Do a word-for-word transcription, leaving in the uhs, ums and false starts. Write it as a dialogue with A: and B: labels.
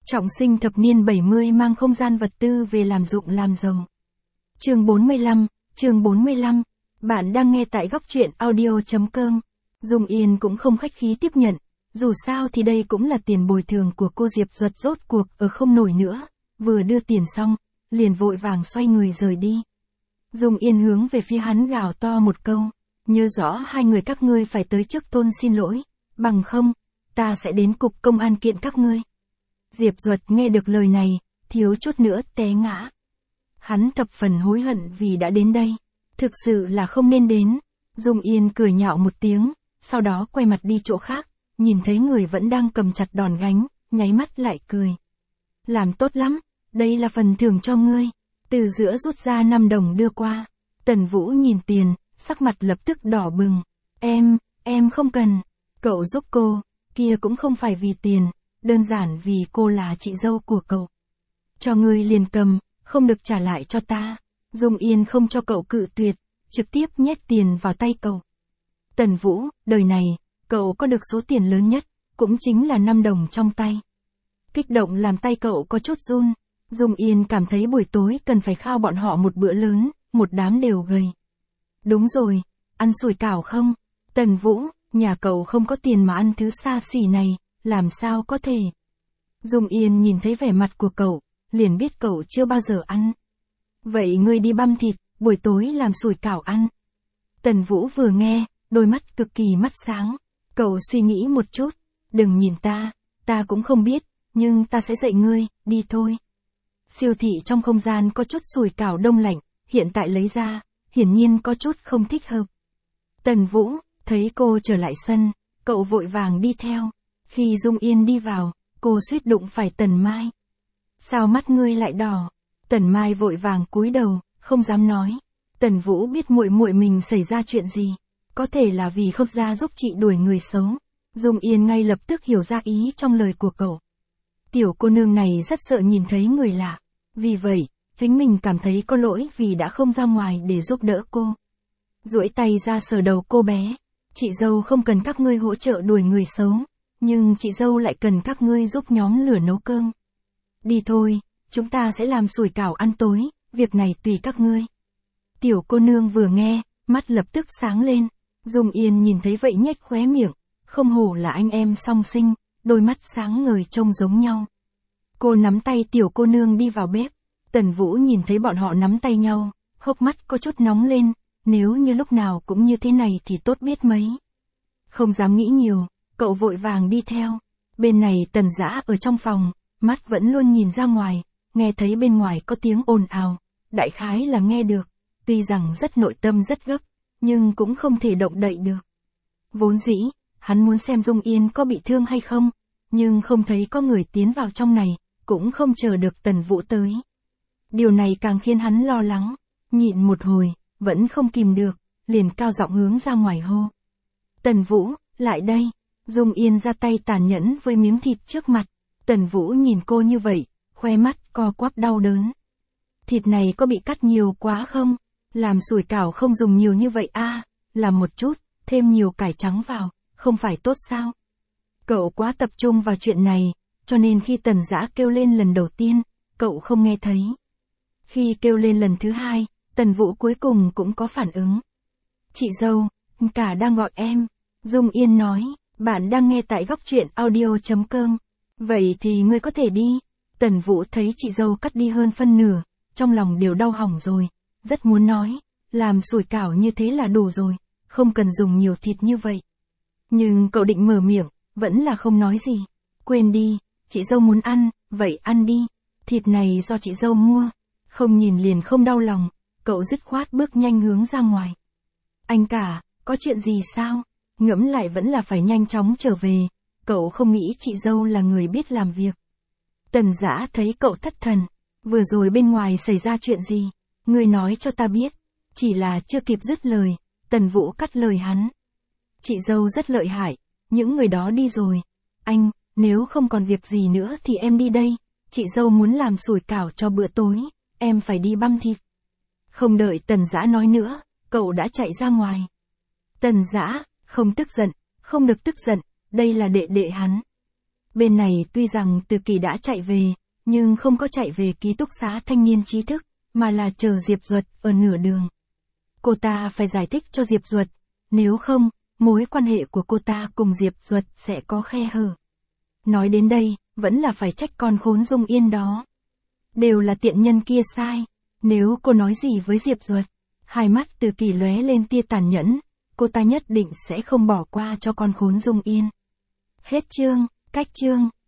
A: Trọng sinh thập niên bảy mươi mang không gian vật tư về làm dụng làm giàu. Chương bốn mươi lăm, chương bốn mươi lăm. Bạn đang nghe tại góc truyện audio chấm com. Dung Yên cũng không khách khí tiếp nhận, dù sao thì đây cũng là tiền bồi thường của cô Diệp Duật, rốt cuộc ở không nổi nữa, vừa đưa tiền xong, liền vội vàng xoay người rời đi. Dung Yên hướng về phía hắn gào to một câu, nhớ rõ hai người các ngươi phải tới trước tôn xin lỗi, bằng không, ta sẽ đến cục công an kiện các ngươi. Diệp Duật nghe được lời này, thiếu chút nữa té ngã. Hắn thập phần hối hận vì đã đến đây, thực sự là không nên đến. Dung Yên cười nhạo một tiếng, sau đó quay mặt đi chỗ khác, nhìn thấy người vẫn đang cầm chặt đòn gánh, nháy mắt lại cười. Làm tốt lắm, đây là phần thưởng cho ngươi. Từ giữa rút ra năm đồng đưa qua. Tần Vũ nhìn tiền, sắc mặt lập tức đỏ bừng. Em, em không cần. Cậu giúp cô, kia cũng không phải vì tiền, đơn giản vì cô là chị dâu của cậu. Cho ngươi liền cầm, không được trả lại cho ta. Dung Yên không cho cậu cự tuyệt, trực tiếp nhét tiền vào tay cậu. Tần Vũ, đời này, cậu có được số tiền lớn nhất, cũng chính là năm đồng trong tay. Kích động làm tay cậu có chút run. Dung Yên cảm thấy buổi tối cần phải khao bọn họ một bữa lớn, một đám đều gầy. Đúng rồi, ăn sủi cảo không? Tần Vũ, nhà cậu không có tiền mà ăn thứ xa xỉ này, làm sao có thể? Dung Yên nhìn thấy vẻ mặt của cậu, liền biết cậu chưa bao giờ ăn. Vậy ngươi đi băm thịt, buổi tối làm sủi cảo ăn. Tần Vũ vừa nghe, đôi mắt cực kỳ mắt sáng. Cậu suy nghĩ một chút, đừng nhìn ta, ta cũng không biết, nhưng ta sẽ dạy ngươi, đi thôi. Siêu thị trong không gian có chút sủi cảo đông lạnh, hiện tại lấy ra, hiển nhiên có chút không thích hợp. Tần Vũ, thấy cô trở lại sân, cậu vội vàng đi theo. Khi Dung Yên đi vào, cô suýt đụng phải Tần Mai. Sao mắt ngươi lại đỏ? Tần Mai vội vàng cúi đầu, không dám nói. Tần Vũ biết muội muội mình xảy ra chuyện gì, có thể là vì không ra giúp chị đuổi người xấu. Dung Yên ngay lập tức hiểu ra ý trong lời của cậu. Tiểu cô nương này rất sợ nhìn thấy người lạ, vì vậy, chính mình cảm thấy có lỗi vì đã không ra ngoài để giúp đỡ cô. Duỗi tay ra sờ đầu cô bé, chị dâu không cần các ngươi hỗ trợ đuổi người xấu, nhưng chị dâu lại cần các ngươi giúp nhóm lửa nấu cơm. Đi thôi, chúng ta sẽ làm sủi cảo ăn tối, việc này tùy các ngươi. Tiểu cô nương vừa nghe, mắt lập tức sáng lên. Dung Yên nhìn thấy vậy nhếch khóe miệng, không hổ là anh em song sinh, đôi mắt sáng ngời trông giống nhau. Cô nắm tay tiểu cô nương đi vào bếp. Tần Vũ nhìn thấy bọn họ nắm tay nhau, hốc mắt có chút nóng lên, nếu như lúc nào cũng như thế này thì tốt biết mấy. Không dám nghĩ nhiều, cậu vội vàng đi theo. Bên này Tần Dã ở trong phòng, mắt vẫn luôn nhìn ra ngoài, nghe thấy bên ngoài có tiếng ồn ào, đại khái là nghe được, tuy rằng rất nội tâm rất gấp, nhưng cũng không thể động đậy được. Vốn dĩ, hắn muốn xem Dung Yên có bị thương hay không, nhưng không thấy có người tiến vào trong này, cũng không chờ được Tần Vũ tới. Điều này càng khiến hắn lo lắng, nhịn một hồi, vẫn không kìm được, liền cao giọng hướng ra ngoài hô. Tần Vũ, lại đây. Dung Yên ra tay tàn nhẫn với miếng thịt trước mặt. Tần Vũ nhìn cô như vậy, khoe mắt co quắp đau đớn. Thịt này có bị cắt nhiều quá không? Làm sủi cảo không dùng nhiều như vậy à, làm một chút, thêm nhiều cải trắng vào, không phải tốt sao? Cậu quá tập trung vào chuyện này, cho nên khi Tần Dã kêu lên lần đầu tiên, cậu không nghe thấy. Khi kêu lên lần thứ hai, Tần Vũ cuối cùng cũng có phản ứng. Chị dâu, cả đang gọi em. Dung Yên nói, bạn đang nghe tại góc truyện audio chấm com. Vậy thì ngươi có thể đi. Tần Vũ thấy chị dâu cắt đi hơn phân nửa, trong lòng đều đau hỏng rồi, rất muốn nói, làm sủi cảo như thế là đủ rồi, không cần dùng nhiều thịt như vậy. Nhưng cậu định mở miệng, vẫn là không nói gì. Quên đi, chị dâu muốn ăn, vậy ăn đi, thịt này do chị dâu mua. Không nhìn liền không đau lòng, cậu dứt khoát bước nhanh hướng ra ngoài. Anh cả, có chuyện gì sao? Ngẫm lại vẫn là phải nhanh chóng trở về, cậu không nghĩ chị dâu là người biết làm việc. Tần Dã thấy cậu thất thần, vừa rồi bên ngoài xảy ra chuyện gì? Ngươi nói cho ta biết. Chỉ là chưa kịp dứt lời, Tần Vũ cắt lời hắn. Chị dâu rất lợi hại, những người đó đi rồi. Anh, nếu không còn việc gì nữa thì em đi đây, chị dâu muốn làm sủi cảo cho bữa tối, em phải đi băm thịt. Không đợi Tần Dã nói nữa, cậu đã chạy ra ngoài. Tần Dã, không tức giận, không được tức giận, đây là đệ đệ hắn. Bên này tuy rằng Từ Kỳ đã chạy về, nhưng không có chạy về ký túc xá thanh niên trí thức, mà là chờ Diệp Duật ở nửa đường. Cô ta phải giải thích cho Diệp Duật, nếu không, mối quan hệ của cô ta cùng Diệp Duật sẽ có khe hở. Nói đến đây, vẫn là phải trách con khốn Dung Yên đó. Đều là tiện nhân kia sai, nếu cô nói gì với Diệp Duật, hai mắt Từ Kỳ lóe lên tia tàn nhẫn, cô ta nhất định sẽ không bỏ qua cho con khốn Dung Yên. Hết chương, cách chương.